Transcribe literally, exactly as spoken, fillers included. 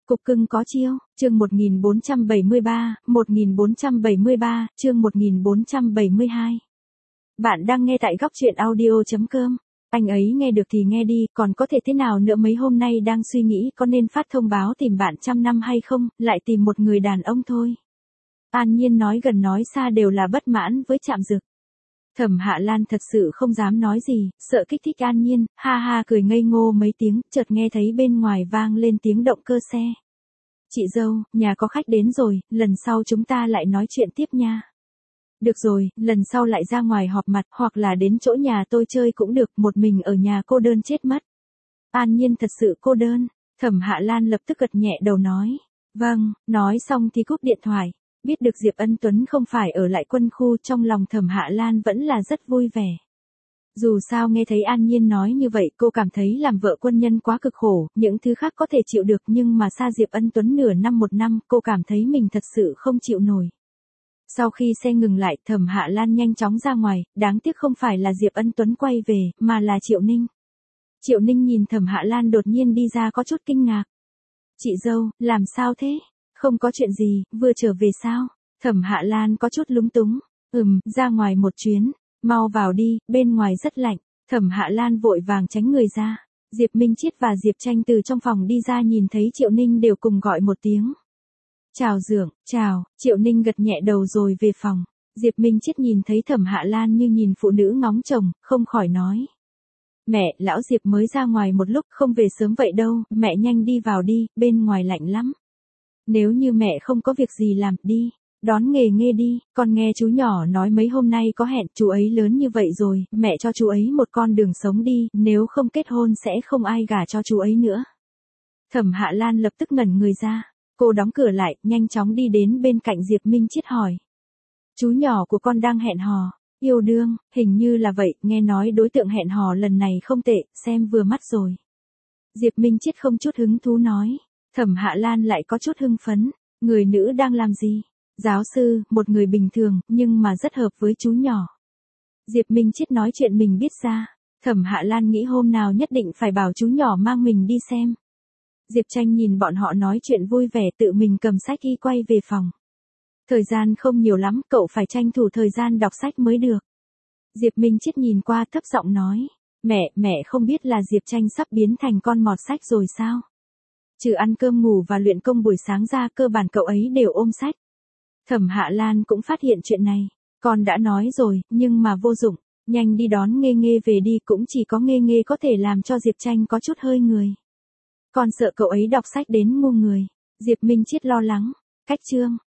Cục cưng có chiêu, chương một nghìn bốn trăm bảy mươi ba, một nghìn bốn trăm bảy mươi ba, chương một nghìn bốn trăm bảy mươi hai. Bạn đang nghe tại góc truyện audio chấm com. Anh ấy nghe được thì nghe đi, còn có thể thế nào nữa, mấy hôm nay đang suy nghĩ có nên phát thông báo tìm bạn trăm năm hay không, lại tìm một người đàn ông thôi. An Nhiên nói gần nói xa đều là bất mãn với Trạm Dực. Thẩm Hạ Lan thật sự không dám nói gì, sợ kích thích An Nhiên, ha ha cười ngây ngô mấy tiếng, chợt nghe thấy bên ngoài vang lên tiếng động cơ xe. Chị dâu, nhà có khách đến rồi, lần sau chúng ta lại nói chuyện tiếp nha. Được rồi, lần sau lại ra ngoài họp mặt, hoặc là đến chỗ nhà tôi chơi cũng được, một mình ở nhà cô đơn chết mất. An Nhiên thật sự cô đơn, Thẩm Hạ Lan lập tức gật nhẹ đầu nói. Vâng, nói xong thì cúp điện thoại. Biết được Diệp Ân Tuấn không phải ở lại quân khu, trong lòng Thẩm Hạ Lan vẫn là rất vui vẻ. Dù sao nghe thấy An Nhiên nói như vậy, cô cảm thấy làm vợ quân nhân quá cực khổ, những thứ khác có thể chịu được nhưng mà xa Diệp Ân Tuấn nửa năm một năm, cô cảm thấy mình thật sự không chịu nổi. Sau khi xe ngừng lại, Thẩm Hạ Lan nhanh chóng ra ngoài, đáng tiếc không phải là Diệp Ân Tuấn quay về, mà là Triệu Ninh. Triệu Ninh nhìn Thẩm Hạ Lan đột nhiên đi ra có chút kinh ngạc. Chị dâu, làm sao thế? Không có chuyện gì, vừa trở về sao? Thẩm Hạ Lan có chút lúng túng. Ừm, ra ngoài một chuyến. Mau vào đi, bên ngoài rất lạnh. Thẩm Hạ Lan vội vàng tránh người ra. Diệp Minh Chiết và Diệp Tranh từ trong phòng đi ra, nhìn thấy Triệu Ninh đều cùng gọi một tiếng. Chào Dượng, chào. Triệu Ninh gật nhẹ đầu rồi về phòng. Diệp Minh Chiết nhìn thấy Thẩm Hạ Lan như nhìn phụ nữ ngóng chồng, không khỏi nói. Mẹ, lão Diệp mới ra ngoài một lúc, không về sớm vậy đâu, mẹ nhanh đi vào đi, bên ngoài lạnh lắm. Nếu như mẹ không có việc gì làm, đi, đón nghề nghe đi, con nghe chú nhỏ nói mấy hôm nay có hẹn, chú ấy lớn như vậy rồi, mẹ cho chú ấy một con đường sống đi, nếu không kết hôn sẽ không ai gả cho chú ấy nữa. Thẩm Hạ Lan lập tức ngẩn người ra, cô đóng cửa lại, nhanh chóng đi đến bên cạnh Diệp Minh Chiết hỏi. Chú nhỏ của con đang hẹn hò, yêu đương, hình như là vậy, nghe nói đối tượng hẹn hò lần này không tệ, xem vừa mắt rồi. Diệp Minh Chiết không chút hứng thú nói. Thẩm Hạ Lan lại có chút hưng phấn, người nữ đang làm gì? Giáo sư, một người bình thường, nhưng mà rất hợp với chú nhỏ. Diệp Minh Chiết nói chuyện mình biết ra, Thẩm Hạ Lan nghĩ hôm nào nhất định phải bảo chú nhỏ mang mình đi xem. Diệp Tranh nhìn bọn họ nói chuyện vui vẻ, tự mình cầm sách y quay về phòng. Thời gian không nhiều lắm, cậu phải tranh thủ thời gian đọc sách mới được. Diệp Minh Chiết nhìn qua thấp giọng nói, mẹ, mẹ không biết là Diệp Tranh sắp biến thành con mọt sách rồi sao? Trừ ăn cơm ngủ và luyện công buổi sáng ra, cơ bản cậu ấy đều ôm sách. Thẩm Hạ Lan cũng phát hiện chuyện này. Con đã nói rồi, nhưng mà vô dụng. Nhanh đi đón Nghê Nghê về đi, cũng chỉ có Nghê Nghê có thể làm cho Diệp Tranh có chút hơi người. Con sợ cậu ấy đọc sách đến ngu người. Diệp Minh Chiết lo lắng. Cách chương.